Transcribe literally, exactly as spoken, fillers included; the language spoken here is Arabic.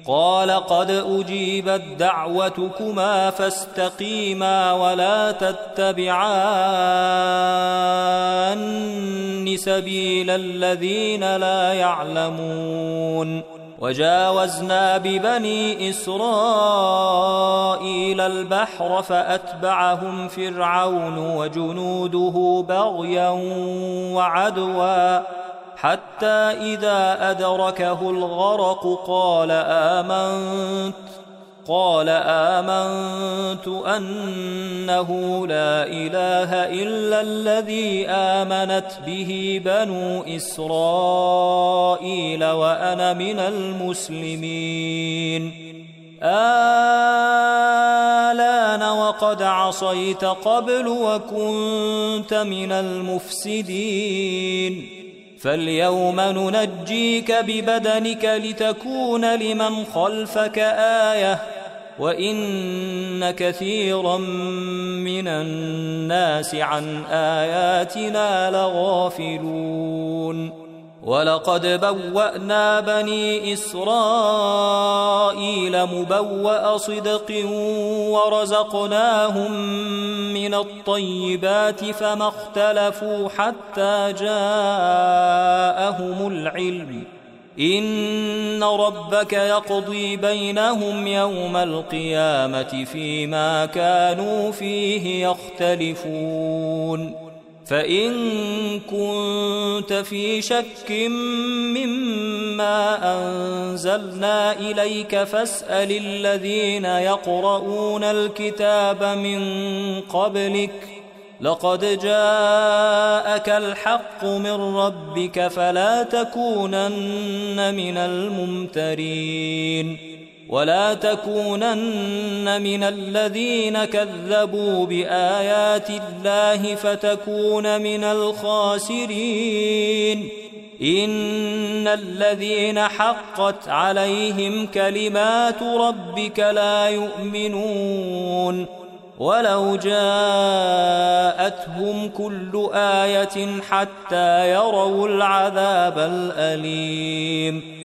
قال قد أجيبت دعوتكما فاستقيما ولا تتبعان سبيل الذين لا يعلمون وجاوزنا ببني إسرائيل البحر فأتبعهم فرعون وجنوده بغيا وعدوا حتى إذا أدركه الغرق قال آمنت قال آمنت أنه لا إله إلا الذي آمنت به بنو إسرائيل وأنا من المسلمين آلان وقد عصيت قبل وكنت من المفسدين فاليوم ننجيك ببدنك لتكون لمن خلفك آية وإن كثيرا من الناس عن آياتنا لغافلون ولقد بوأنا بني إسرائيل مبوأ صدق ورزقناهم من الطيبات فما اختلفوا حتى جاءهم العلم إن ربك يقضي بينهم يوم القيامة فيما كانوا فيه يختلفون فإن كنت في شك مما أنزلنا إليك فاسأل الذين يقرؤون الكتاب من قبلك لقد جاءك الحق من ربك فلا تكونن من الممترين ولا تكونن من الذين كذبوا بآيات الله فتكون من الخاسرين إن الذين حقت عليهم كلمات ربك لا يؤمنون ولو جاءتهم كل آية حتى يروا العذاب الأليم